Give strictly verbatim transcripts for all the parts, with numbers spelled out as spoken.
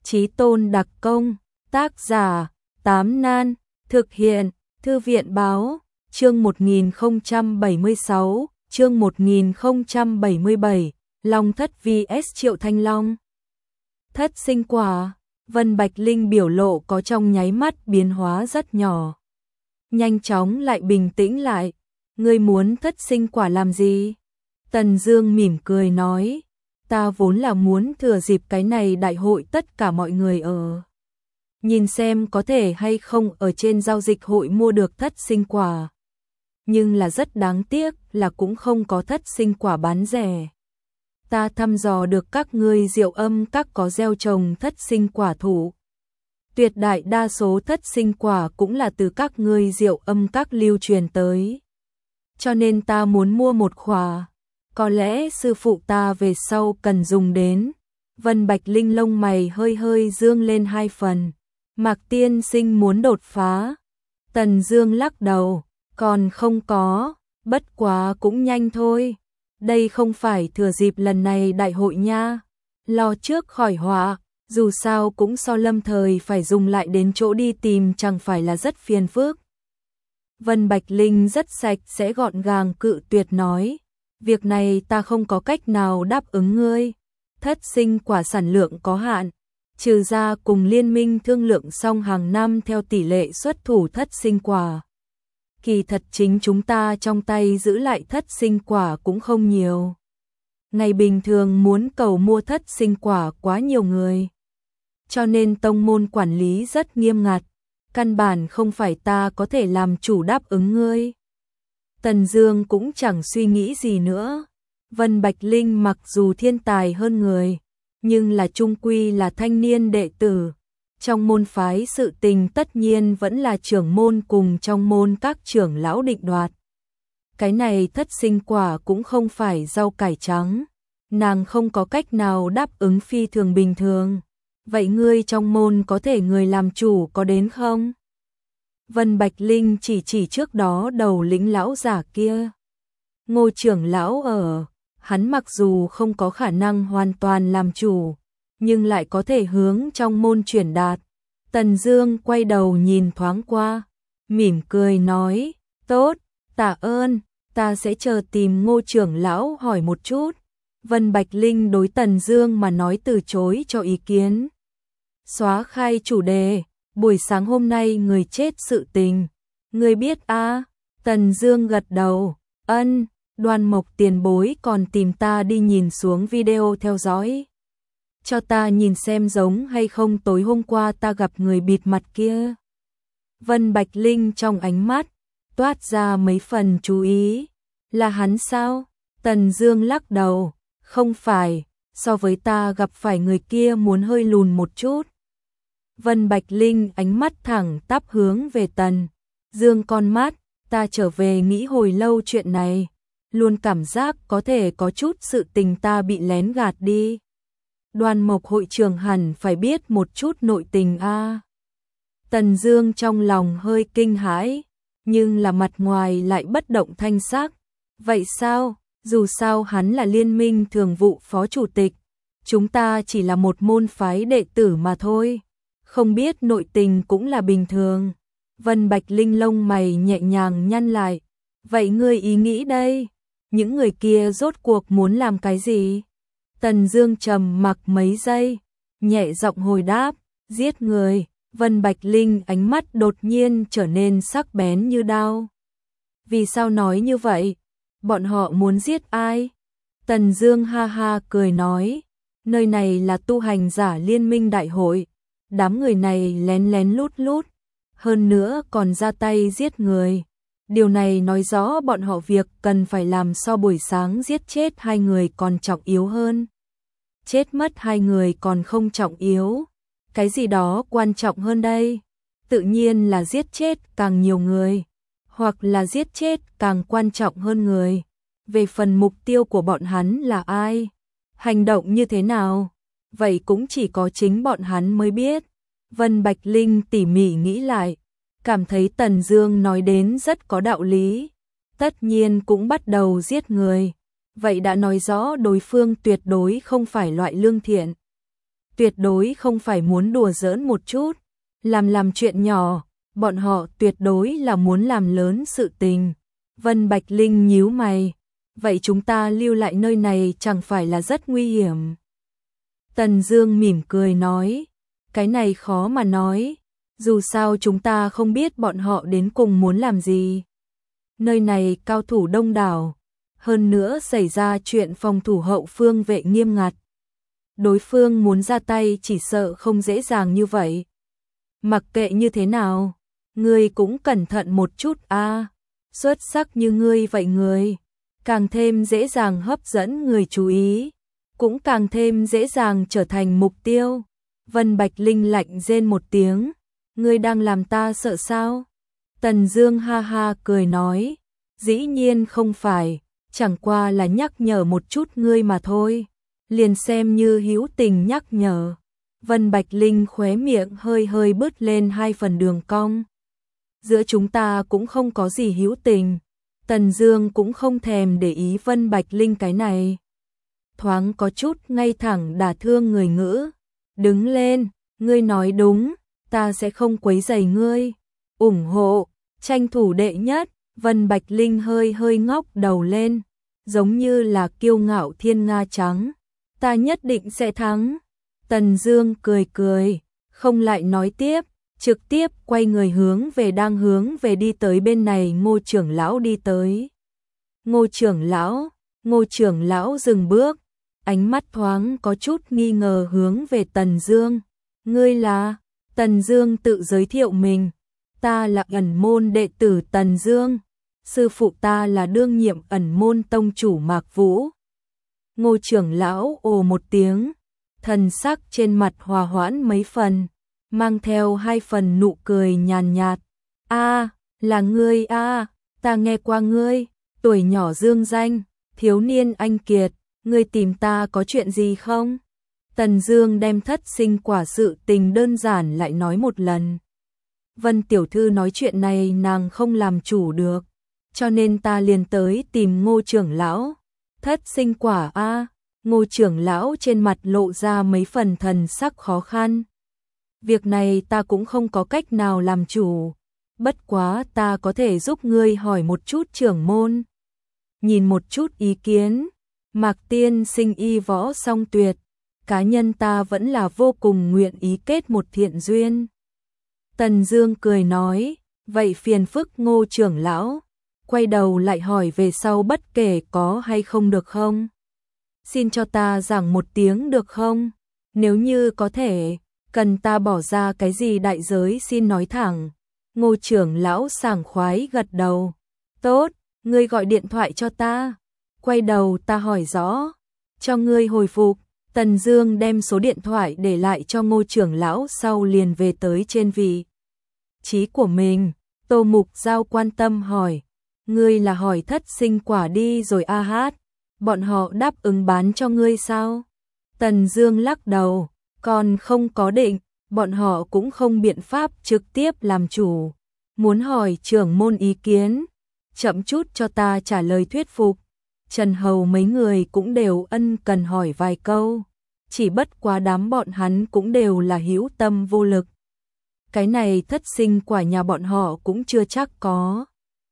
Chí Tôn đặc công, tác giả, Tám Nan, thực hiện, Thư viện báo, chương một nghìn không trăm bảy mươi sáu, chương một nghìn không trăm bảy mươi bảy, Long Thất vs Triệu Thanh Long. Thất sinh quả, Vân Bạch Linh biểu lộ có trong nháy mắt biến hóa rất nhỏ. Nhanh chóng lại bình tĩnh lại, ngươi muốn thất sinh quả làm gì? Tần Dương mỉm cười nói, ta vốn là muốn thừa dịp cái này đại hội tất cả mọi người ở. Nhìn xem có thể hay không ở trên giao dịch hội mua được thất sinh quả. Nhưng là rất đáng tiếc là cũng không có thất sinh quả bán rẻ. Ta thăm dò được các ngươi Diệu Âm các có gieo trồng thất sinh quả thụ. Tuyệt đại đa số thất sinh quả cũng là từ các ngươi Diệu Âm các lưu truyền tới. Cho nên ta muốn mua một khỏa. Có lẽ sư phụ ta về sau cần dùng đến. Vân Bạch Linh lông mày hơi hơi dương lên hai phần. Mạc tiên sinh muốn đột phá. Tần Dương lắc đầu, còn không có, bất quá cũng nhanh thôi. Đây không phải thừa dịp lần này đại hội nha. Lo trước khỏi họa, dù sao cũng so lâm thời phải dùng lại đến chỗ đi tìm chẳng phải là rất phiền phức. Vân Bạch Linh rất sạch sẽ gọn gàng cự tuyệt nói, việc này ta không có cách nào đáp ứng ngươi. Thất sinh quả sản lượng có hạn, trừ ra cùng liên minh thương lượng xong hàng năm theo tỷ lệ xuất thủ thất sinh quả. Kỳ thật chính chúng ta trong tay giữ lại thất sinh quả cũng không nhiều. Ngày bình thường muốn cầu mua thất sinh quả quá nhiều người. Cho nên tông môn quản lý rất nghiêm ngặt, căn bản không phải ta có thể làm chủ đáp ứng ngươi. Tần Dương cũng chẳng suy nghĩ gì nữa. Vân Bạch Linh mặc dù thiên tài hơn người, nhưng là chung quy là thanh niên đệ tử. Trong môn phái sự tình tất nhiên vẫn là trưởng môn cùng trong môn các trưởng lão định đoạt. Cái này thất sinh quả cũng không phải rau cải trắng, nàng không có cách nào đáp ứng phi thường bình thường. Vậy ngươi trong môn có thể người làm chủ có đến không? Vân Bạch Linh chỉ chỉ trước đó đầu lĩnh lão giả kia. Ngô trưởng lão ở, hắn mặc dù không có khả năng hoàn toàn làm chủ, nhưng lại có thể hướng trong môn chuyển đạt. Tần Dương quay đầu nhìn thoáng qua, mỉm cười nói, tốt, tạ ơn, ta sẽ chờ tìm Ngô trưởng lão hỏi một chút. Vân Bạch Linh đối Tần Dương mà nói từ chối cho ý kiến. Xóa khai chủ đề, buổi sáng hôm nay người chết sự tình, ngươi biết a? À? Tần Dương gật đầu, ân, Đoan Mộc tiền bối còn tìm ta đi nhìn xuống video theo dõi. Cho ta nhìn xem giống hay không tối hôm qua ta gặp người bịt mặt kia. Vân Bạch Linh trong ánh mắt toát ra mấy phần chú ý. Là hắn sao? Tần Dương lắc đầu, không phải, so với ta gặp phải người kia muốn hơi lùn một chút. Vân Bạch Linh ánh mắt thẳng tắp hướng về Tần Dương con mắt, ta trở về nghĩ hồi lâu chuyện này, luôn cảm giác có thể có chút sự tình ta bị lén gạt đi. Đoan Mộc hội trưởng hẳn phải biết một chút nội tình a. À. Tần Dương trong lòng hơi kinh hãi, nhưng là mặt ngoài lại bất động thanh sắc. Vậy sao? Dù sao hắn là liên minh thường vụ phó chủ tịch, chúng ta chỉ là một môn phái đệ tử mà thôi, không biết nội tình cũng là bình thường. Vân Bạch Linh lông mày nhẹ nhàng nhăn lại. Vậy ngươi ý nghĩ đây, những người kia rốt cuộc muốn làm cái gì? Tần Dương trầm mặc mấy giây, nhẹ giọng hồi đáp, giết người. Vân Bạch Linh ánh mắt đột nhiên trở nên sắc bén như đao. Vì sao nói như vậy? Bọn họ muốn giết ai? Tần Dương ha ha cười nói, nơi này là tu hành giả liên minh đại hội, đám người này lén lén lút lút, hơn nữa còn ra tay giết người. Điều này nói rõ bọn họ việc cần phải làm so buổi sáng giết chết hai người còn trọng yếu hơn. Chết mất hai người còn không trọng yếu, cái gì đó quan trọng hơn đây? Tự nhiên là giết chết càng nhiều người, hoặc là giết chết càng quan trọng hơn người. Về phần mục tiêu của bọn hắn là ai, hành động như thế nào, vậy cũng chỉ có chính bọn hắn mới biết. Vân Bạch Linh tỉ mỉ nghĩ lại, cảm thấy Tần Dương nói đến rất có đạo lý. Tất nhiên cũng bắt đầu giết người, vậy đã nói rõ đối phương tuyệt đối không phải loại lương thiện. tuyệt đối không phải muốn đùa giỡn một chút, làm làm chuyện nhỏ, bọn họ tuyệt đối là muốn làm lớn sự tình. Vân Bạch Linh nhíu mày, vậy chúng ta lưu lại nơi này chẳng phải là rất nguy hiểm? Tần Dương mỉm cười nói, cái này khó mà nói, dù sao chúng ta không biết bọn họ đến cùng muốn làm gì. Nơi này cao thủ đông đảo, hơn nữa xảy ra chuyện phòng thủ hậu phương vệ nghiêm ngặt. Đối phương muốn ra tay chỉ sợ không dễ dàng như vậy. Mặc kệ như thế nào, ngươi cũng cẩn thận một chút a. À, xuất sắc như ngươi vậy người, càng thêm dễ dàng hấp dẫn người chú ý, cũng càng thêm dễ dàng trở thành mục tiêu. Vân Bạch Linh lạnh rên một tiếng, ngươi đang làm ta sợ sao? Tần Dương ha ha cười nói, dĩ nhiên không phải, chẳng qua là nhắc nhở một chút ngươi mà thôi, liền xem như hữu tình nhắc nhở. Vân Bạch Linh khóe miệng hơi hơi bứt lên hai phần đường cong. Giữa chúng ta cũng không có gì hữu tình. Tần Dương cũng không thèm để ý Vân Bạch Linh cái này. Thoáng có chút ngay thẳng đả thương người ngữ. Đứng lên, ngươi nói đúng, ta sẽ không quấy rầy ngươi. Ủng hộ, tranh thủ đệ nhất. Vân Bạch Linh hơi hơi ngóc đầu lên, giống như là kiêu ngạo thiên nga trắng. Ta nhất định sẽ thắng. Tần Dương cười cười, không lại nói tiếp, trực tiếp quay người hướng về đang hướng về đi tới bên này Ngô trưởng lão đi tới. Ngô trưởng lão, Ngô trưởng lão dừng bước, ánh mắt thoáng có chút nghi ngờ hướng về Tần Dương. Ngươi là? Tần Dương tự giới thiệu mình, ta là ẩn môn đệ tử Tần Dương, sư phụ ta là đương nhiệm ẩn môn tông chủ Mạc Vũ. Ngô trưởng lão ồ một tiếng, thần sắc trên mặt hòa hoãn mấy phần, mang theo hai phần nụ cười nhàn nhạt. A, là ngươi a, ta nghe qua ngươi, tuổi nhỏ dương danh, thiếu niên anh kiệt, ngươi tìm ta có chuyện gì không? Tần Dương đem thất sinh quả sự tình đơn giản lại nói một lần. Vân tiểu thư nói chuyện này nàng không làm chủ được, cho nên ta liền tới tìm Ngô trưởng lão. Thất sinh quả a? Ngô trưởng lão trên mặt lộ ra mấy phần thần sắc khó khăn. Việc này ta cũng không có cách nào làm chủ, bất quá ta có thể giúp ngươi hỏi một chút trưởng môn. Nhìn một chút ý kiến, Mạc tiên sinh y võ song tuyệt, cá nhân ta vẫn là vô cùng nguyện ý kết một thiện duyên. Tần Dương cười nói, vậy phiền phức Ngô trưởng lão, quay đầu lại hỏi về sau bất kể có hay không được không? Xin cho ta giảng một tiếng được không? Nếu như có thể, cần ta bỏ ra cái gì đại giới xin nói thẳng. Ngô trưởng lão sảng khoái gật đầu. Tốt, ngươi gọi điện thoại cho ta. Quay đầu ta hỏi rõ, cho ngươi hồi phục. Tần Dương đem số điện thoại để lại cho Ngô trưởng lão sau liền về tới trên vị trí của mình. Tô Mục Giao quan tâm hỏi, ngươi là hỏi thất sinh quả đi rồi a hát, bọn họ đáp ứng bán cho ngươi sao? Tần Dương lắc đầu, còn không có định, bọn họ cũng không biện pháp trực tiếp làm chủ. Muốn hỏi trưởng môn ý kiến, chậm chút cho ta trả lời thuyết phục. Trần Hầu mấy người cũng đều ân cần hỏi vài câu, chỉ bất quá đám bọn hắn cũng đều là hữu tâm vô lực. Cái này thất sinh quả nhà bọn họ cũng chưa chắc có.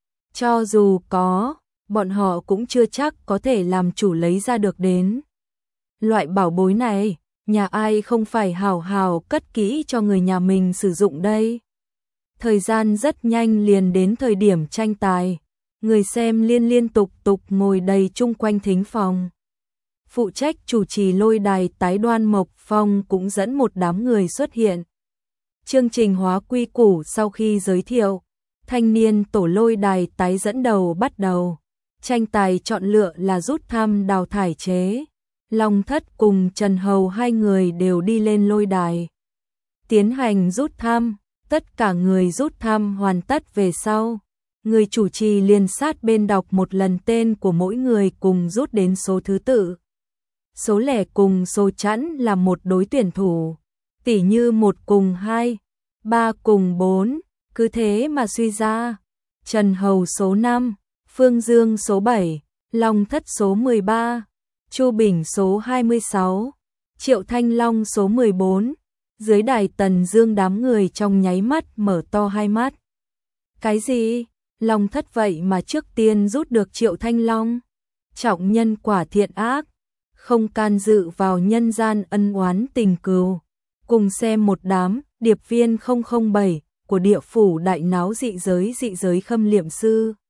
Cho dù có, bọn họ cũng chưa chắc có thể làm chủ lấy ra được đến. Loại bảo bối này, nhà ai không phải hào hào cất kỹ cho người nhà mình sử dụng đây. Thời gian rất nhanh liền đến thời điểm tranh tài, người xem liên liên tục tục ngồi đầy chung quanh thính phòng. Phụ trách chủ trì lôi đài tái Đoan Mộc Phong cũng dẫn một đám người xuất hiện. Chương trình hóa quy củ sau khi giới thiệu, thanh niên tổ lôi đài tái dẫn đầu bắt đầu. Tranh tài chọn lựa là rút thăm đào thải chế. Long Thất cùng Trần Hầu hai người đều đi lên lôi đài. Tiến hành rút thăm, tất cả người rút thăm hoàn tất về sau. Người chủ trì liền sát bên đọc một lần tên của mỗi người cùng rút đến số thứ tự. Số lẻ cùng số chẵn là một đối tuyển thủ. Tỉ như một cùng hai, ba cùng bốn, cứ thế mà suy ra. Trần Hầu số năm, Phương Dương số bảy, Long Thất số mười ba, Chu Bình số hai mươi sáu, Triệu Thanh Long số mười bốn. Dưới đài Tần Dương đám người trong nháy mắt mở to hai mắt. Cái gì? Long thất vậy mà trước tiên rút được Triệu Thanh Long? Trọng nhân quả thiện ác, không can dự vào nhân gian ân oán tình cừu. Cùng xem một đám điệp viên không không bảy của địa phủ đại náo dị giới dị giới Khâm Liệm Sư.